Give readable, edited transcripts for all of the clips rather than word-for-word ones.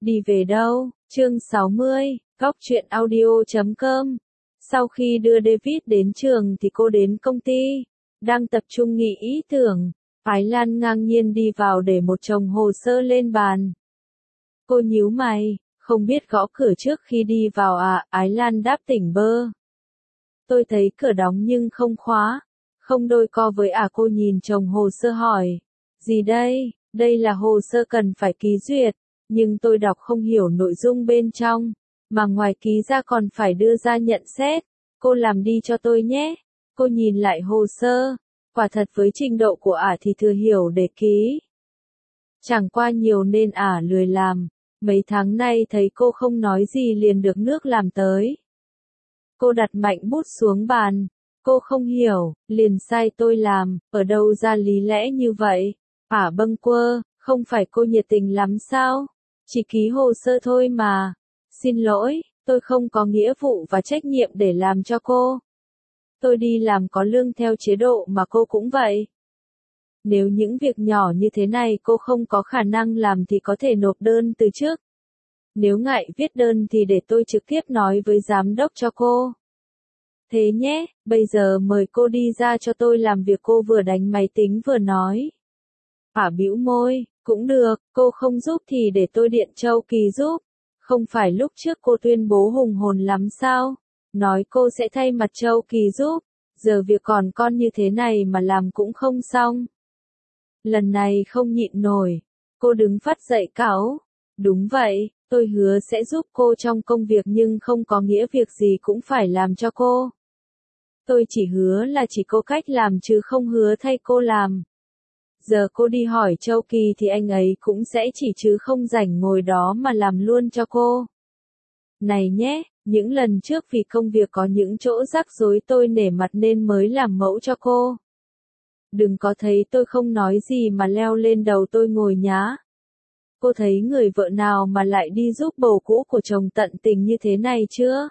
Đi về đâu? Chương 60, Góc truyện audio.com. Sau khi đưa David đến trường thì cô đến công ty, đang tập trung nghĩ ý tưởng. Ái Lan ngang nhiên đi vào để một chồng hồ sơ lên bàn. Cô nhíu mày, không biết gõ cửa trước khi đi vào à? Ái Lan đáp tỉnh bơ. Tôi thấy cửa đóng nhưng không khóa, không đôi co với à? Cô nhìn chồng hồ sơ hỏi. Gì đây? Đây là hồ sơ cần phải ký duyệt, nhưng tôi đọc không hiểu nội dung bên trong, mà ngoài ký ra còn phải đưa ra nhận xét. Cô làm đi cho tôi nhé. Cô nhìn lại hồ sơ, quả thật với trình độ của ả thì thừa hiểu để ký. Chẳng qua nhiều nên ả lười làm, mấy tháng nay thấy cô không nói gì liền được nước làm tới. Cô đặt mạnh bút xuống bàn, cô không hiểu, liền sai tôi làm, ở đâu ra lý lẽ như vậy? Ả bâng quơ, không phải cô nhiệt tình lắm sao? Chỉ ký hồ sơ thôi mà. Xin lỗi, tôi không có nghĩa vụ và trách nhiệm để làm cho cô. Tôi đi làm có lương theo chế độ mà cô cũng vậy. Nếu những việc nhỏ như thế này cô không có khả năng làm thì có thể nộp đơn từ trước. Nếu ngại viết đơn thì để tôi trực tiếp nói với giám đốc cho cô. Thế nhé, bây giờ mời cô đi ra cho tôi làm việc. Cô vừa đánh máy tính vừa nói. Ả bĩu môi, cũng được, cô không giúp thì để tôi điện Châu Kỳ giúp. Không phải lúc trước cô tuyên bố hùng hồn lắm sao? Nói cô sẽ thay mặt Châu Kỳ giúp. Giờ việc còn con như thế này mà làm cũng không xong. Lần này không nhịn nổi. Cô đứng phát dậy cáu. Đúng vậy, tôi hứa sẽ giúp cô trong công việc nhưng không có nghĩa việc gì cũng phải làm cho cô. Tôi chỉ hứa là chỉ có cách làm chứ không hứa thay cô làm. Giờ cô đi hỏi Châu Kỳ thì anh ấy cũng sẽ chỉ chứ không rảnh ngồi đó mà làm luôn cho cô. Này nhé, những lần trước vì công việc có những chỗ rắc rối tôi nể mặt nên mới làm mẫu cho cô. Đừng có thấy tôi không nói gì mà leo lên đầu tôi ngồi nhá. Cô thấy người vợ nào mà lại đi giúp bầu cũ của chồng tận tình như thế này chưa?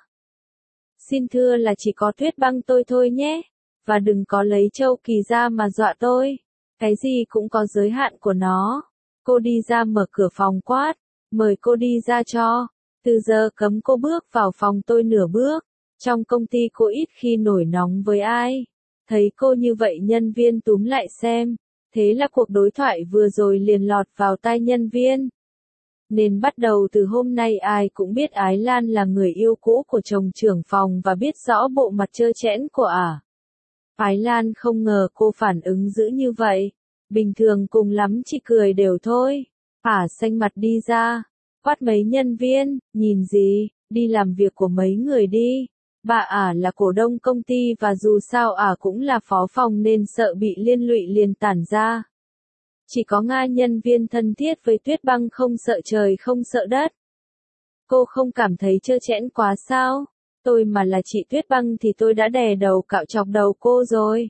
Xin thưa là chỉ có Tuyết Băng tôi thôi nhé. Và đừng có lấy Châu Kỳ ra mà dọa tôi. Cái gì cũng có giới hạn của nó. Cô đi ra mở cửa phòng quát. Mời cô đi ra cho. Từ giờ cấm cô bước vào phòng tôi nửa bước. Trong công ty cô ít khi nổi nóng với ai. Thấy cô như vậy nhân viên túm lại xem. Thế là cuộc đối thoại vừa rồi liền lọt vào tai nhân viên. Nên bắt đầu từ hôm nay ai cũng biết Ái Lan là người yêu cũ của chồng trưởng phòng và biết rõ bộ mặt trơ trẽn của ả. Ái Lan không ngờ cô phản ứng dữ như vậy. Bình thường cùng lắm chỉ cười đều thôi. Ả xanh mặt đi ra. Quát mấy nhân viên, nhìn gì, đi làm việc của mấy người đi. Bà ả là cổ đông công ty và dù sao ả cũng là phó phòng nên sợ bị liên lụy liền tản ra. Chỉ có Nga nhân viên thân thiết với Tuyết Băng không sợ trời không sợ đất. Cô không cảm thấy trơ trẽn quá sao? Tôi mà là chị Tuyết Băng thì tôi đã đè đầu cạo chọc đầu cô rồi.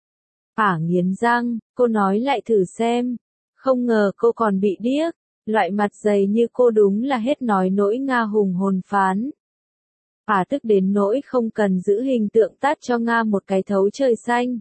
Ả nghiến răng, cô nói lại thử xem. Không ngờ cô còn bị điếc. Loại mặt dày như cô đúng là hết nói nỗi Nga hùng hồn phán. Ả tức đến nỗi không cần giữ hình tượng tát cho Nga một cái thấu trời xanh.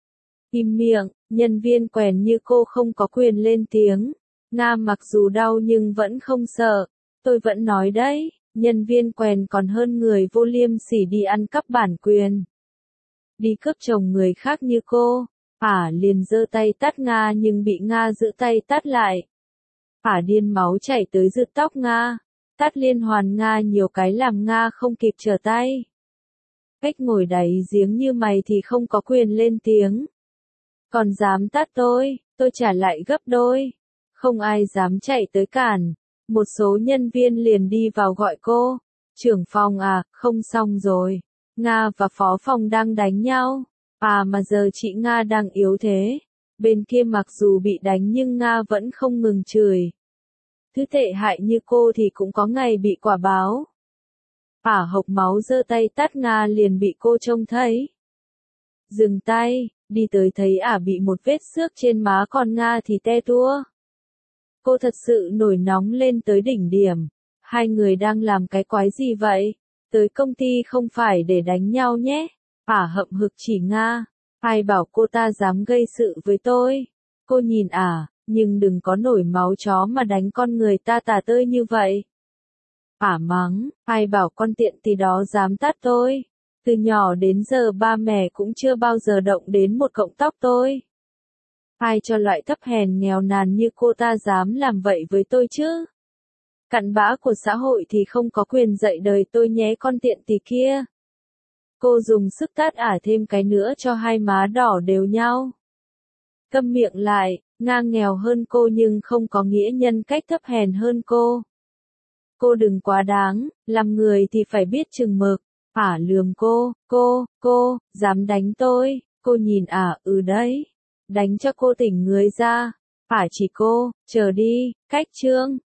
Im miệng, nhân viên quèn như cô không có quyền lên tiếng. Nga mặc dù đau nhưng vẫn không sợ. Tôi vẫn nói đấy, nhân viên quèn còn hơn người vô liêm sỉ đi ăn cắp bản quyền. Đi cướp chồng người khác như cô. Ả liền giơ tay tát Nga nhưng bị Nga giữ tay tát lại. Ả điên máu chảy tới rượt tóc Nga. Tát liên hoàn Nga nhiều cái làm Nga không kịp trở tay. Cách ngồi đáy giếng như mày thì không có quyền lên tiếng. Còn dám tát tôi trả lại gấp đôi. Không ai dám chạy tới cản. Một số nhân viên liền đi vào gọi cô. Trưởng phòng à, không xong rồi. Nga và phó phòng đang đánh nhau. À mà giờ chị Nga đang yếu thế. Bên kia mặc dù bị đánh nhưng Nga vẫn không ngừng chửi. Thứ tệ hại như cô thì cũng có ngày bị quả báo. Ả hộc máu giơ tay tát Nga liền bị cô trông thấy. Dừng tay, đi tới thấy Ả bị một vết xước trên má còn Nga thì te tua. Cô thật sự nổi nóng lên tới đỉnh điểm. Hai người đang làm cái quái gì vậy? Tới công ty không phải để đánh nhau nhé. Ả hậm hực chỉ Nga. Ai bảo cô ta dám gây sự với tôi? Cô nhìn Ả, nhưng đừng có nổi máu chó mà đánh con người ta tả tơi như vậy. Ả mắng, ai bảo con tiện tì đó dám tát tôi. Từ nhỏ đến giờ ba mẹ cũng chưa bao giờ động đến một cọng tóc tôi. Ai cho loại thấp hèn nghèo nàn như cô ta dám làm vậy với tôi chứ? Cặn bã của xã hội thì không có quyền dạy đời tôi nhé con tiện tì kia. Cô dùng sức tát Ả thêm cái nữa cho hai má đỏ đều nhau. Câm miệng lại, ngang nghèo hơn cô nhưng không có nghĩa nhân cách thấp hèn hơn cô. Cô đừng quá đáng, làm người thì phải biết chừng mực. Ả lườm cô, dám đánh tôi, cô nhìn Ả, đấy, đánh cho cô tỉnh người ra. Ả chỉ cô, chờ đi, cách chương.